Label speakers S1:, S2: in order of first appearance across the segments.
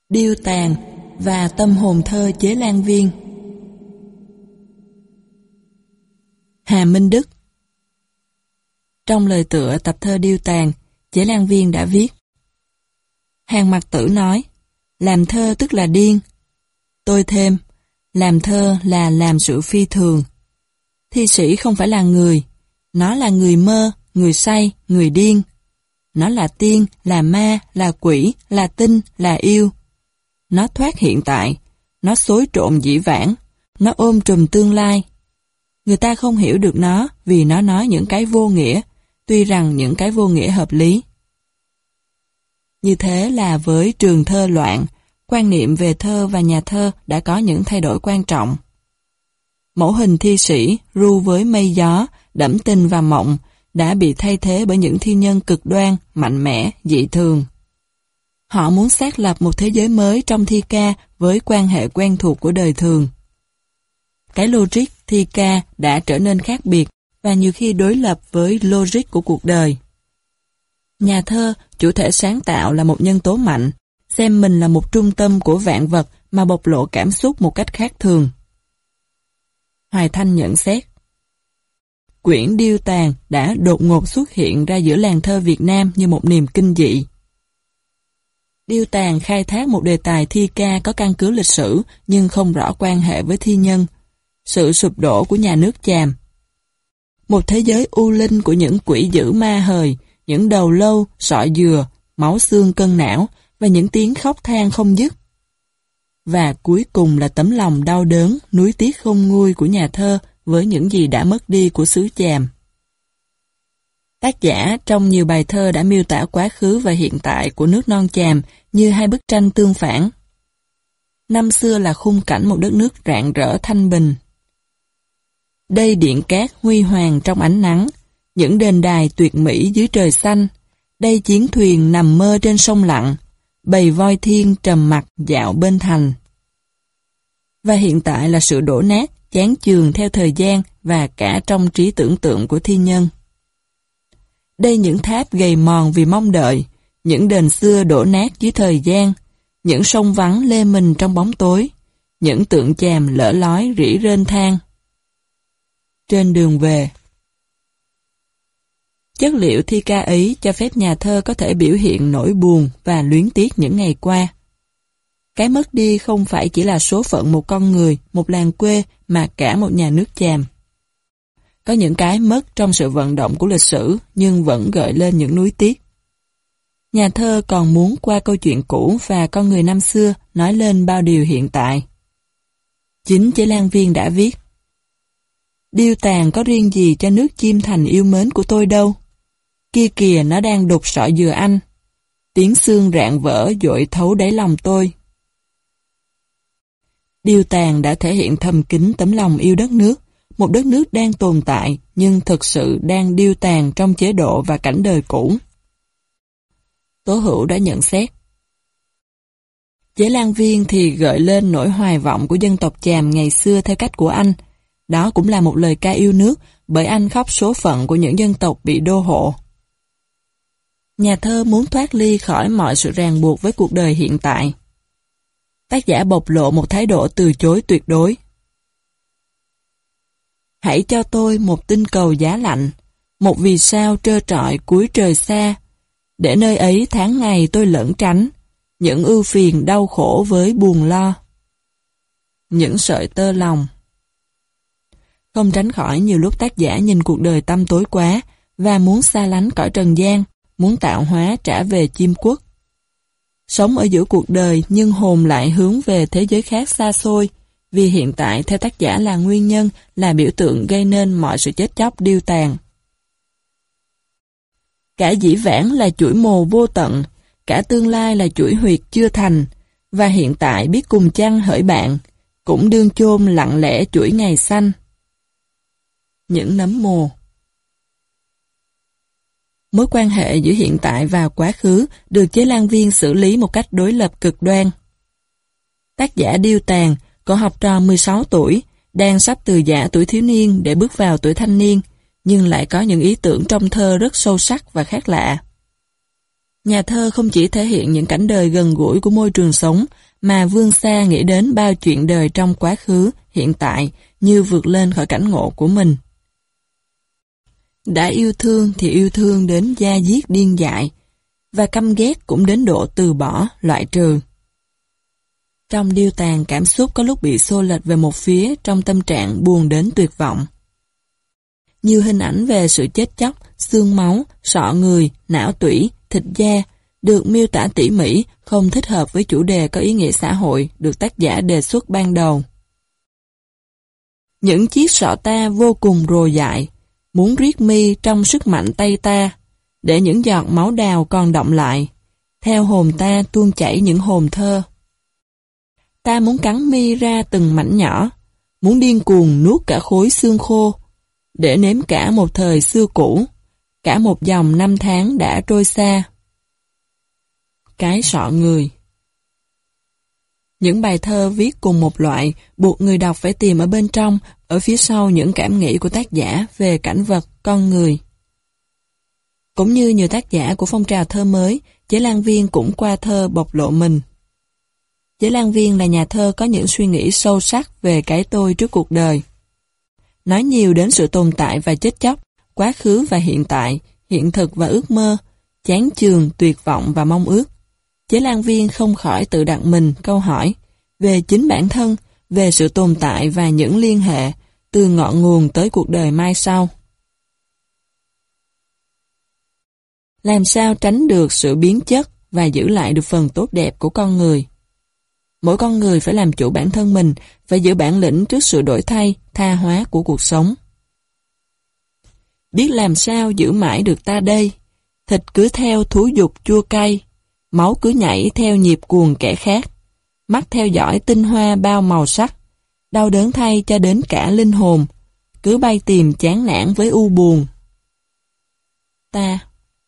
S1: Điêu tàn và tâm hồn thơ Chế Lan Viên. Hà Minh Đức. Trong lời tựa tập thơ Điêu tàn, Chế Lan Viên đã viết: Hàn Mặc Tử nói, làm thơ tức là điên. Tôi thêm, làm thơ là làm sự phi thường. Thi sĩ không phải là người, nó là người mơ, người say, người điên. Nó là tiên, là ma, là quỷ, là tinh, là yêu. Nó thoát hiện tại, nó xối trộn dĩ vãng, nó ôm trùm tương lai. Người ta không hiểu được nó vì nó nói những cái vô nghĩa, tuy rằng những cái vô nghĩa hợp lý. Như thế là với trường thơ loạn, quan niệm về thơ và nhà thơ đã có những thay đổi quan trọng. Mẫu hình thi sĩ ru với mây gió, đẫm tình và mộng đã bị thay thế bởi những thi nhân cực đoan, mạnh mẽ, dị thường. Họ muốn xác lập một thế giới mới trong thi ca với quan hệ quen thuộc của đời thường. Cái logic thi ca đã trở nên khác biệt và nhiều khi đối lập với logic của cuộc đời. Nhà thơ, chủ thể sáng tạo là một nhân tố mạnh, xem mình là một trung tâm của vạn vật mà bộc lộ cảm xúc một cách khác thường. Hoài Thanh nhận xét: quyển Điêu tàn đã đột ngột xuất hiện ra giữa làng thơ Việt Nam như một niềm kinh dị. Điêu tàn khai thác một đề tài thi ca có căn cứ lịch sử nhưng không rõ quan hệ với thi nhân, sự sụp đổ của nhà nước Chàm. Một thế giới u linh của những quỷ dữ ma hời, những đầu lâu, sọ dừa, máu xương cân não và những tiếng khóc than không dứt. Và cuối cùng là tấm lòng đau đớn, nuối tiếc không nguôi của nhà thơ với những gì đã mất đi của xứ Chàm. Tác giả trong nhiều bài thơ đã miêu tả quá khứ và hiện tại của nước non Chàm như hai bức tranh tương phản. Năm xưa là khung cảnh một đất nước rạng rỡ thanh bình. Đây điện cát huy hoàng trong ánh nắng, những đền đài tuyệt mỹ dưới trời xanh. Đây chiến thuyền nằm mơ trên sông lặng, bầy voi thiên trầm mặc dạo bên thành. Và hiện tại là sự đổ nát, chán chường theo thời gian và cả trong trí tưởng tượng của thi nhân. Đây những tháp gầy mòn vì mong đợi, những đền xưa đổ nát dưới thời gian, những sông vắng lê mình trong bóng tối, những tượng Chàm lở lói rỉ rên than. Trên đường về. Chất liệu thi ca ấy cho phép nhà thơ có thể biểu hiện nỗi buồn và luyến tiếc những ngày qua. Cái mất đi không phải chỉ là số phận một con người, một làng quê mà cả một nhà nước Chàm. Có những cái mất trong sự vận động của lịch sử nhưng vẫn gợi lên những nuối tiếc. Nhà thơ còn muốn qua câu chuyện cũ và con người năm xưa nói lên bao điều hiện tại. Chính Chế Lan Viên đã viết: Điêu tàn có riêng gì cho nước chim thành yêu mến của tôi đâu. Kia kìa nó đang đục sọ dừa anh. Tiếng xương rạn vỡ dội thấu đáy lòng tôi. Điêu tàn đã thể hiện thầm kín tấm lòng yêu đất nước, một đất nước đang tồn tại nhưng thực sự đang điêu tàn trong chế độ và cảnh đời cũ. Tố Hữu đã nhận xét: Chế Lan Viên thì gợi lên nỗi hoài vọng của dân tộc Chàm ngày xưa theo cách của anh. Đó cũng là một lời ca yêu nước bởi anh khóc số phận của những dân tộc bị đô hộ. Nhà thơ muốn thoát ly khỏi mọi sự ràng buộc với cuộc đời hiện tại. Tác giả bộc lộ một thái độ từ chối tuyệt đối. Hãy cho tôi một tinh cầu giá lạnh, một vì sao trơ trọi cuối trời xa, để nơi ấy tháng ngày tôi lẩn tránh, những ưu phiền đau khổ với buồn lo. Những sợi tơ lòng. Không tránh khỏi nhiều lúc tác giả nhìn cuộc đời tăm tối quá và muốn xa lánh cõi trần gian, muốn tạo hóa trả về chim quốc. Sống ở giữa cuộc đời nhưng hồn lại hướng về thế giới khác xa xôi, vì hiện tại theo tác giả là nguyên nhân, là biểu tượng gây nên mọi sự chết chóc điêu tàn. Cả dĩ vãng là chuỗi mồ vô tận, cả tương lai là chuỗi huyệt chưa thành, và hiện tại biết cùng chăng hỡi bạn, cũng đương chôn lặng lẽ chuỗi ngày xanh. Những nấm mồ. Mối quan hệ giữa hiện tại và quá khứ được Chế Lan Viên xử lý một cách đối lập cực đoan. Tác giả Điêu tàn, cậu học trò 16 tuổi, đang sắp từ giã tuổi thiếu niên để bước vào tuổi thanh niên, nhưng lại có những ý tưởng trong thơ rất sâu sắc và khác lạ. Nhà thơ không chỉ thể hiện những cảnh đời gần gũi của môi trường sống, mà vươn xa nghĩ đến bao chuyện đời trong quá khứ, hiện tại, như vượt lên khỏi cảnh ngộ của mình. Đã yêu thương thì yêu thương đến da diết điên dại, và căm ghét cũng đến độ từ bỏ, loại trừ. Trong điêu tàn, cảm xúc có lúc bị xô lệch về một phía trong tâm trạng buồn đến tuyệt vọng. Nhiều hình ảnh về sự chết chóc, xương máu, sọ người, não tủy, thịt da được miêu tả tỉ mỉ, không thích hợp với chủ đề có ý nghĩa xã hội được tác giả đề xuất ban đầu. Những chiếc sọ ta vô cùng rồ dại, muốn riết mi trong sức mạnh tay ta, để những giọt máu đào còn đọng lại, theo hồn ta tuôn chảy những hồn thơ. Ta muốn cắn mi ra từng mảnh nhỏ, muốn điên cuồng nuốt cả khối xương khô, để nếm cả một thời xưa cũ, cả một dòng năm tháng đã trôi xa. Cái sọ người. Những bài thơ viết cùng một loại buộc người đọc phải tìm ở bên trong, ở phía sau những cảm nghĩ của tác giả về cảnh vật, con người. Cũng như nhiều tác giả của phong trào thơ mới, Chế Lan Viên cũng qua thơ bộc lộ mình. Chế Lan Viên là nhà thơ có những suy nghĩ sâu sắc về cái tôi trước cuộc đời. Nói nhiều đến sự tồn tại và chết chóc, quá khứ và hiện tại, hiện thực và ước mơ, chán chường, tuyệt vọng và mong ước. Chế Lan Viên không khỏi tự đặt mình câu hỏi về chính bản thân, về sự tồn tại và những liên hệ từ ngọn nguồn tới cuộc đời mai sau. Làm sao tránh được sự biến chất và giữ lại được phần tốt đẹp của con người? Mỗi con người phải làm chủ bản thân mình, phải giữ bản lĩnh trước sự đổi thay, tha hóa của cuộc sống. Biết làm sao giữ mãi được ta đây, thịt cứ theo thú dục chua cay, máu cứ nhảy theo nhịp cuồng kẻ khác, mắt theo dõi tinh hoa bao màu sắc, đau đớn thay cho đến cả linh hồn, cứ bay tìm chán nản với u buồn. Ta.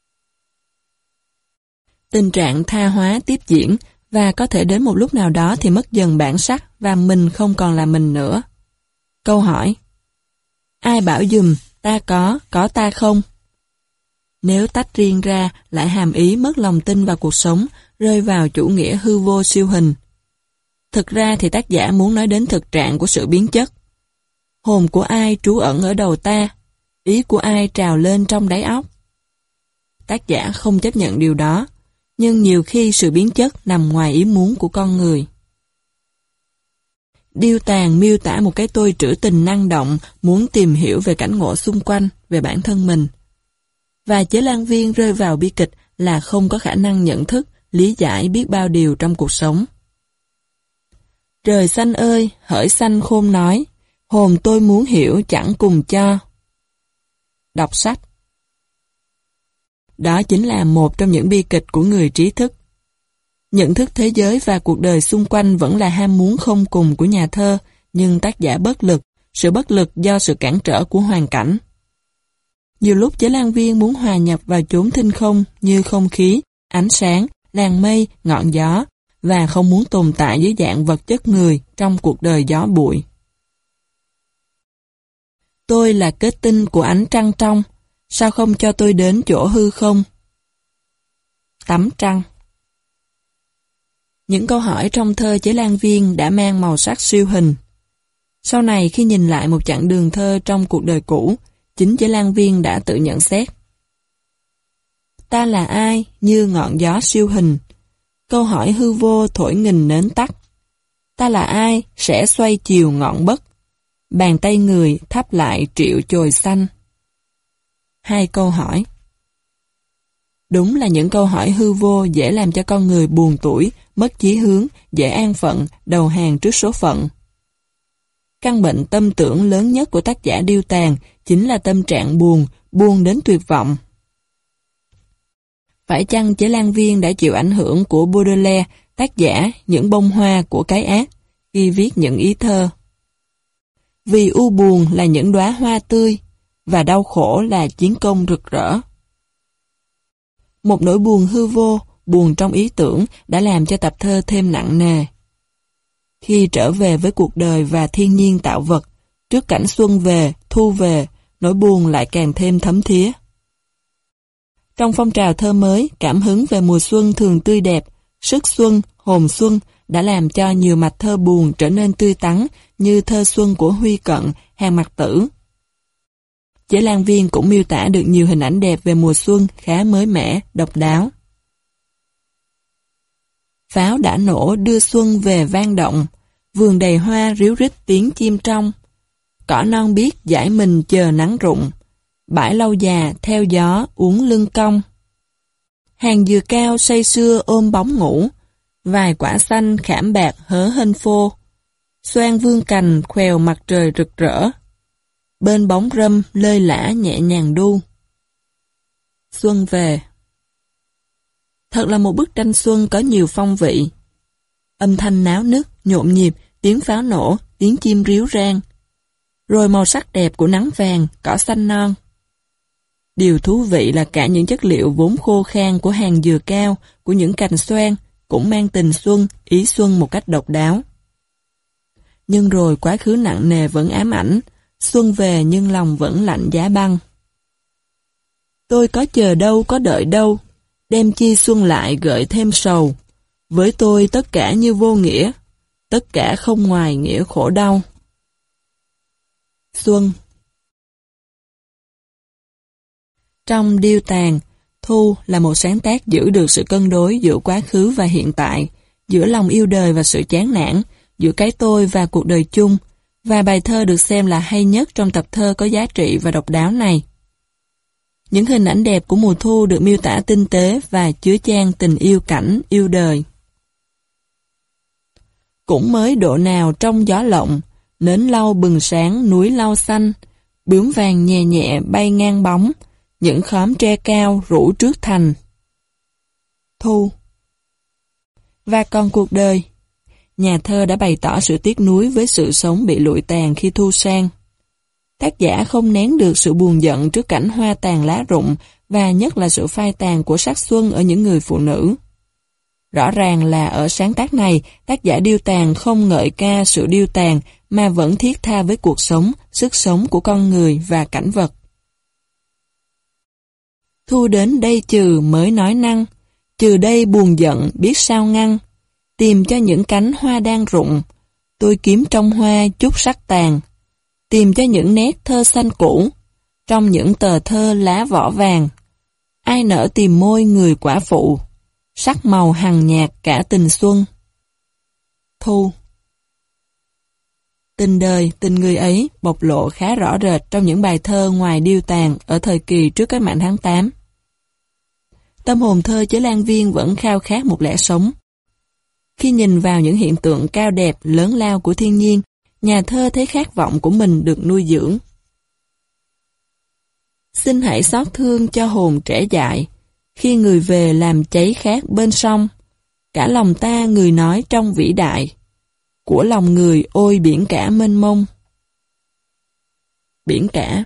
S1: Tình trạng tha hóa tiếp diễn, và có thể đến một lúc nào đó thì mất dần bản sắc và mình không còn là mình nữa. Câu hỏi: ai bảo dùm ta có ta không? Nếu tách riêng ra lại hàm ý mất lòng tin vào cuộc sống, rơi vào chủ nghĩa hư vô siêu hình. Thực ra thì tác giả muốn nói đến thực trạng của sự biến chất. Hồn của ai trú ẩn ở đầu ta, ý của ai trào lên trong đáy óc. Tác giả không chấp nhận điều đó, nhưng nhiều khi sự biến chất nằm ngoài ý muốn của con người. Điêu tàn miêu tả một cái tôi trữ tình năng động, muốn tìm hiểu về cảnh ngộ xung quanh, về bản thân mình. Và Chế Lan Viên rơi vào bi kịch là không có khả năng nhận thức, lý giải biết bao điều trong cuộc sống. Trời xanh ơi, hỡi xanh khôn nói, hồn tôi muốn hiểu chẳng cùng cho. Đọc sách. Đó chính là một trong những bi kịch của người trí thức. Nhận thức thế giới và cuộc đời xung quanh vẫn là ham muốn không cùng của nhà thơ, nhưng tác giả bất lực, sự bất lực do sự cản trở của hoàn cảnh. Nhiều lúc Chế Lan Viên muốn hòa nhập vào chốn thinh không như không khí, ánh sáng, làn mây, ngọn gió, và không muốn tồn tại dưới dạng vật chất người trong cuộc đời gió bụi. Tôi là kết tinh của ánh trăng trong, sao không cho tôi đến chỗ hư không? Tắm trăng. Những câu hỏi trong thơ Chế Lan Viên đã mang màu sắc siêu hình. Sau này khi nhìn lại một chặng đường thơ trong cuộc đời cũ, chính Chế Lan Viên đã tự nhận xét. Ta là ai như ngọn gió siêu hình, câu hỏi hư vô thổi nghìn nến tắt. Ta là ai sẽ xoay chiều ngọn bất, bàn tay người thắp lại triệu chồi xanh. Hai câu hỏi. Đúng là những câu hỏi hư vô dễ làm cho con người buồn tủi, mất chí hướng, dễ an phận, đầu hàng trước số phận. Căn bệnh tâm tưởng lớn nhất của tác giả điêu tàn chính là tâm trạng buồn, buồn đến tuyệt vọng. Phải chăng Chế Lan Viên đã chịu ảnh hưởng của Baudelaire, tác giả Những bông hoa của cái ác, khi viết những ý thơ? Vì u buồn là những đóa hoa tươi, và đau khổ là chiến công rực rỡ. Một nỗi buồn hư vô, buồn trong ý tưởng đã làm cho tập thơ thêm nặng nề. Khi trở về với cuộc đời và thiên nhiên tạo vật, trước cảnh xuân về, thu về, nỗi buồn lại càng thêm thấm thía. Trong phong trào thơ mới, cảm hứng về mùa xuân thường tươi đẹp, sức xuân, hồn xuân đã làm cho nhiều mạch thơ buồn trở nên tươi tắn như thơ xuân của Huy Cận, Hàn Mặc Tử. Chế Lan Viên cũng miêu tả được nhiều hình ảnh đẹp về mùa xuân khá mới mẻ, độc đáo. Pháo đã nổ đưa xuân về vang động, vườn đầy hoa ríu rít tiếng chim trong. Cỏ non biếc dãi mình chờ nắng rụng, bãi lau già theo gió uốn lưng cong. Hàng dừa cao say sưa ôm bóng ngủ, vài quả xanh khảm bạc hớ hênh phô. Xoan vương cành khoèo mặt trời rực rỡ, bên bóng râm lơi lả nhẹ nhàng đu. Xuân về. Thật là một bức tranh xuân có nhiều phong vị. Âm thanh náo nức, nhộn nhịp, tiếng pháo nổ, tiếng chim ríu rang. Rồi màu sắc đẹp của nắng vàng, cỏ xanh non. Điều thú vị là cả những chất liệu vốn khô khan của hàng dừa cao, của những cành xoan, cũng mang tình xuân, ý xuân một cách độc đáo. Nhưng rồi quá khứ nặng nề vẫn ám ảnh, xuân về nhưng lòng vẫn lạnh giá băng. Tôi có chờ đâu, có đợi đâu, đem chi xuân lại gợi thêm sầu. Với tôi tất cả như vô nghĩa, tất cả không ngoài nghĩa khổ đau. Xuân. Trong Điêu Tàn, Thu là một sáng tác giữ được sự cân đối giữa quá khứ và hiện tại, giữa lòng yêu đời và sự chán nản, giữa cái tôi và cuộc đời chung, và bài thơ được xem là hay nhất trong tập thơ có giá trị và độc đáo này. Những hình ảnh đẹp của mùa thu được miêu tả tinh tế và chứa chan tình yêu cảnh, yêu đời. Cũng mới độ nào trong gió lộng, nến lau bừng sáng núi lau xanh, bướm vàng nhẹ nhẹ bay ngang bóng, những khóm tre cao rủ trước thành. Thu. Và còn cuộc đời. Nhà thơ đã bày tỏ sự tiếc nuối với sự sống bị lụi tàn khi thu sang. Tác giả không nén được sự buồn giận trước cảnh hoa tàn lá rụng và nhất là sự phai tàn của sắc xuân ở những người phụ nữ. Rõ ràng là ở sáng tác này, tác giả điêu tàn không ngợi ca sự điêu tàn mà vẫn thiết tha với cuộc sống, sức sống của con người và cảnh vật. Thu đến đây trừ mới nói năng, trừ đây buồn giận biết sao ngăn, tìm cho những cánh hoa đang rụng, tôi kiếm trong hoa chút sắc tàn, tìm cho những nét thơ xanh cũ, trong những tờ thơ lá vỏ vàng, ai nỡ tìm môi người quả phụ, sắc màu hằng nhạt cả tình xuân. Thu. Tình đời, tình người ấy bộc lộ khá rõ rệt trong những bài thơ ngoài Điêu Tàn ở thời kỳ trước cách mạng tháng 8. Tâm hồn thơ Chế Lan Viên vẫn khao khát một lẽ sống. Khi nhìn vào những hiện tượng cao đẹp, lớn lao của thiên nhiên, nhà thơ thấy khát vọng của mình được nuôi dưỡng. Xin hãy xót thương cho hồn trẻ dại, khi người về làm cháy khát bên sông, cả lòng ta người nói trong vĩ đại, của lòng người ôi biển cả mênh mông. Biển cả.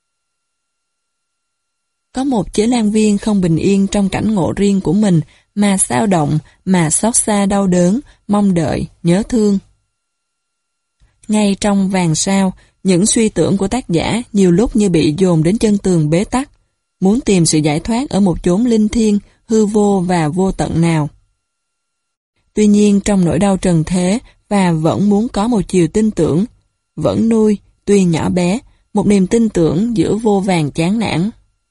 S1: Có một Chế Lan Viên không bình yên trong cảnh ngộ riêng của mình, mà xao động, mà xót xa đau đớn, mong đợi, nhớ thương. Ngay trong Vàng Sao, những suy tưởng của tác giả nhiều lúc như bị dồn đến chân tường bế tắc, muốn tìm sự giải thoát ở một chốn linh thiêng, hư vô và vô tận nào. Tuy nhiên trong nỗi đau trần thế và vẫn muốn có một chiều tin tưởng, vẫn nuôi, tuy nhỏ bé, một niềm tin tưởng giữa vô vàn chán nản.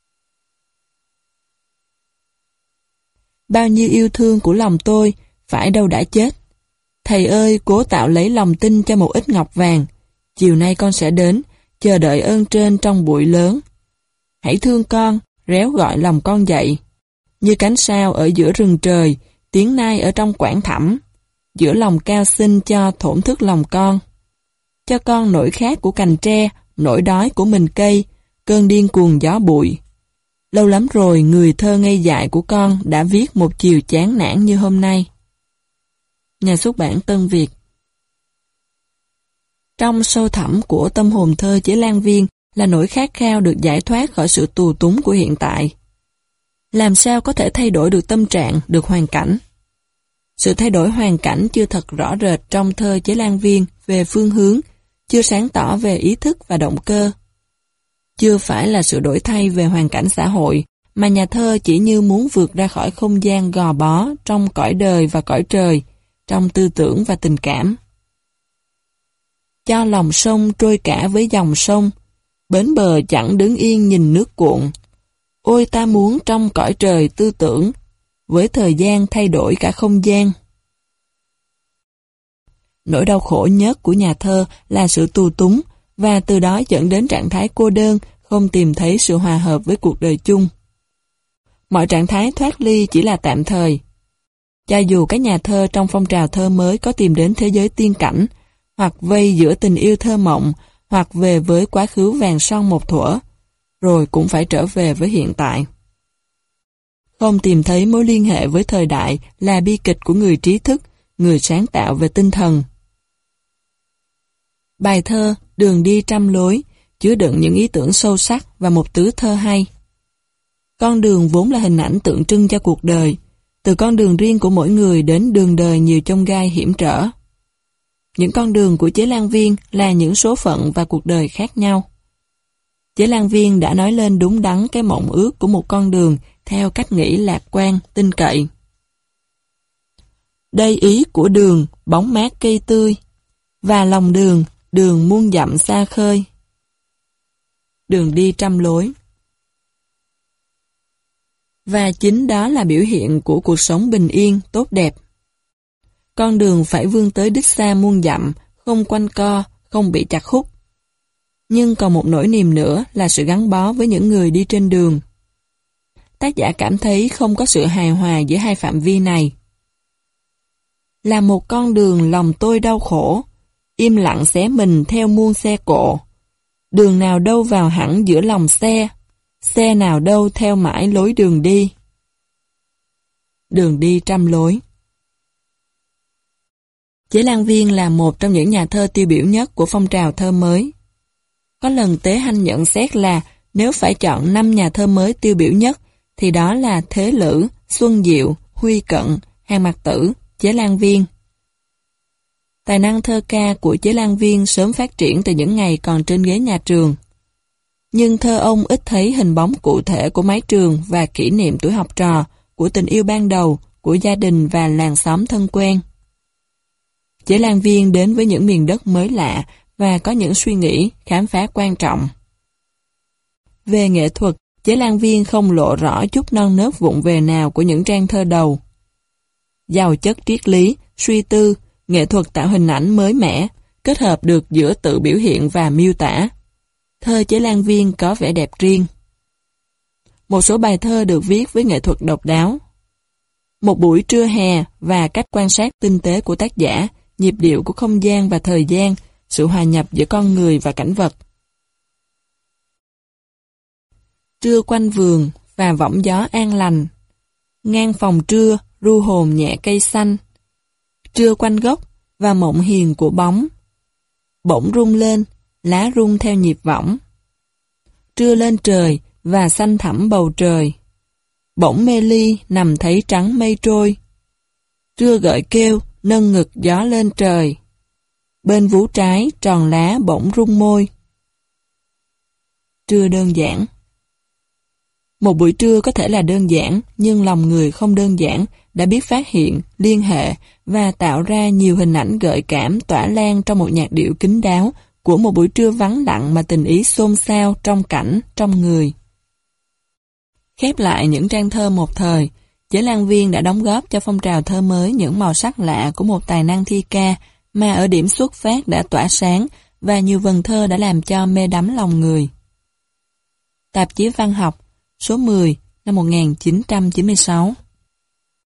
S1: Bao nhiêu yêu thương của lòng tôi, phải đâu đã chết. Thầy ơi, cố tạo lấy lòng tin cho một ít ngọc vàng. Chiều nay con sẽ đến, chờ đợi ơn trên trong bụi lớn. Hãy thương con, réo gọi lòng con dậy. Như cánh sao ở giữa rừng trời, tiếng nai ở trong quảng thẳm. Giữa lòng cao xinh cho thổn thức lòng con. Cho con nỗi khát của cành tre, nỗi đói của mình cây, cơn điên cuồng gió bụi. Lâu lắm rồi người thơ ngây dại của con đã viết một chiều chán nản như hôm nay. Nhà xuất bản Tân Việt. Trong sâu thẳm của tâm hồn thơ Chế Lan Viên là nỗi khát khao được giải thoát khỏi sự tù túng của hiện tại. Làm sao có thể thay đổi được tâm trạng, được hoàn cảnh? Sự thay đổi hoàn cảnh chưa thật rõ rệt trong thơ Chế Lan Viên về phương hướng, chưa sáng tỏ về ý thức và động cơ. Chưa phải là sự đổi thay về hoàn cảnh xã hội, mà nhà thơ chỉ như muốn vượt ra khỏi không gian gò bó trong cõi đời và cõi trời, trong tư tưởng và tình cảm. Cho lòng sông trôi cả với dòng sông, bến bờ chẳng đứng yên nhìn nước cuộn. Ôi ta muốn trong cõi trời tư tưởng, với thời gian thay đổi cả không gian. Nỗi đau khổ nhất của nhà thơ là sự tù túng, và từ đó dẫn đến trạng thái cô đơn, không tìm thấy sự hòa hợp với cuộc đời chung. Mọi trạng thái thoát ly chỉ là tạm thời. Cho dù các nhà thơ trong phong trào thơ mới có tìm đến thế giới tiên cảnh, hoặc vây giữa tình yêu thơ mộng, hoặc về với quá khứ vàng son một thuở, rồi cũng phải trở về với hiện tại. Không tìm thấy mối liên hệ với thời đại là bi kịch của người trí thức, người sáng tạo về tinh thần. Bài thơ Đường đi trăm lối chứa đựng những ý tưởng sâu sắc và một tứ thơ hay. Con đường vốn là hình ảnh tượng trưng cho cuộc đời, từ con đường riêng của mỗi người đến đường đời nhiều chông gai hiểm trở. Những con đường của Chế Lan Viên là những số phận và cuộc đời khác nhau. Chế Lan Viên đã nói lên đúng đắn cái mộng ước của một con đường theo cách nghĩ lạc quan, tin cậy. Đây ý của đường, bóng mát cây tươi, và lòng đường, đường muôn dặm xa khơi. Đường đi trăm lối. Và chính đó là biểu hiện của cuộc sống bình yên, tốt đẹp. Con đường phải vươn tới đích xa muôn dặm, không quanh co, không bị chặt khúc. Nhưng còn một nỗi niềm nữa là sự gắn bó với những người đi trên đường. Tác giả cảm thấy không có sự hài hòa giữa hai phạm vi này. Là một con đường lòng tôi đau khổ, im lặng xé mình theo muôn xe cộ. Đường nào đâu vào hẳn giữa lòng xe nào đâu theo mãi lối đường đi. Đường đi trăm lối. Chế Lan Viên là một trong những nhà thơ tiêu biểu nhất của phong trào thơ mới. Có lần Tế Hanh nhận xét là nếu phải chọn 5 nhà thơ mới tiêu biểu nhất thì đó là Thế Lữ, Xuân Diệu, Huy Cận, Hàn Mặc Tử, Chế Lan Viên. Tài năng thơ ca của Chế Lan Viên sớm phát triển từ những ngày còn trên ghế nhà trường. Nhưng thơ ông ít thấy hình bóng cụ thể của mái trường và kỷ niệm tuổi học trò, của tình yêu ban đầu, của gia đình và làng xóm thân quen. Chế Lan Viên đến với những miền đất mới lạ và có những suy nghĩ, khám phá quan trọng. Về nghệ thuật, Chế Lan Viên không lộ rõ chút non nớt vụng về nào của những trang thơ đầu. Giàu chất triết lý, suy tư, nghệ thuật tạo hình ảnh mới mẻ, kết hợp được giữa tự biểu hiện và miêu tả. Thơ Chế Lan Viên có vẻ đẹp riêng. Một số bài thơ được viết với nghệ thuật độc đáo. Một buổi trưa hè và cách quan sát tinh tế của tác giả, nhịp điệu của không gian và thời gian, sự hòa nhập giữa con người và cảnh vật. Trưa quanh vườn và võng gió an lành, ngang phòng trưa ru hồn nhẹ cây xanh. Trưa quanh gốc và mộng hiền của bóng, bỗng rung lên, lá rung theo nhịp võng. Trưa lên trời và xanh thẳm bầu trời, bỗng mê ly nằm thấy trắng mây trôi. Trưa gợi kêu, nâng ngực gió lên trời, bên vú trái tròn lá bỗng rung môi. Trưa đơn giản. Một buổi trưa có thể là đơn giản, nhưng lòng người không đơn giản, đã biết phát hiện, liên hệ và tạo ra nhiều hình ảnh gợi cảm tỏa lan trong một nhạc điệu kín đáo của một buổi trưa vắng lặng mà tình ý xôn xao trong cảnh, trong người. Khép lại những trang thơ một thời, Chế Lan Viên đã đóng góp cho phong trào thơ mới những màu sắc lạ của một tài năng thi ca mà ở điểm xuất phát đã tỏa sáng và nhiều vần thơ đã làm cho mê đắm lòng người. Tạp chí Văn học, số 10, năm 1996.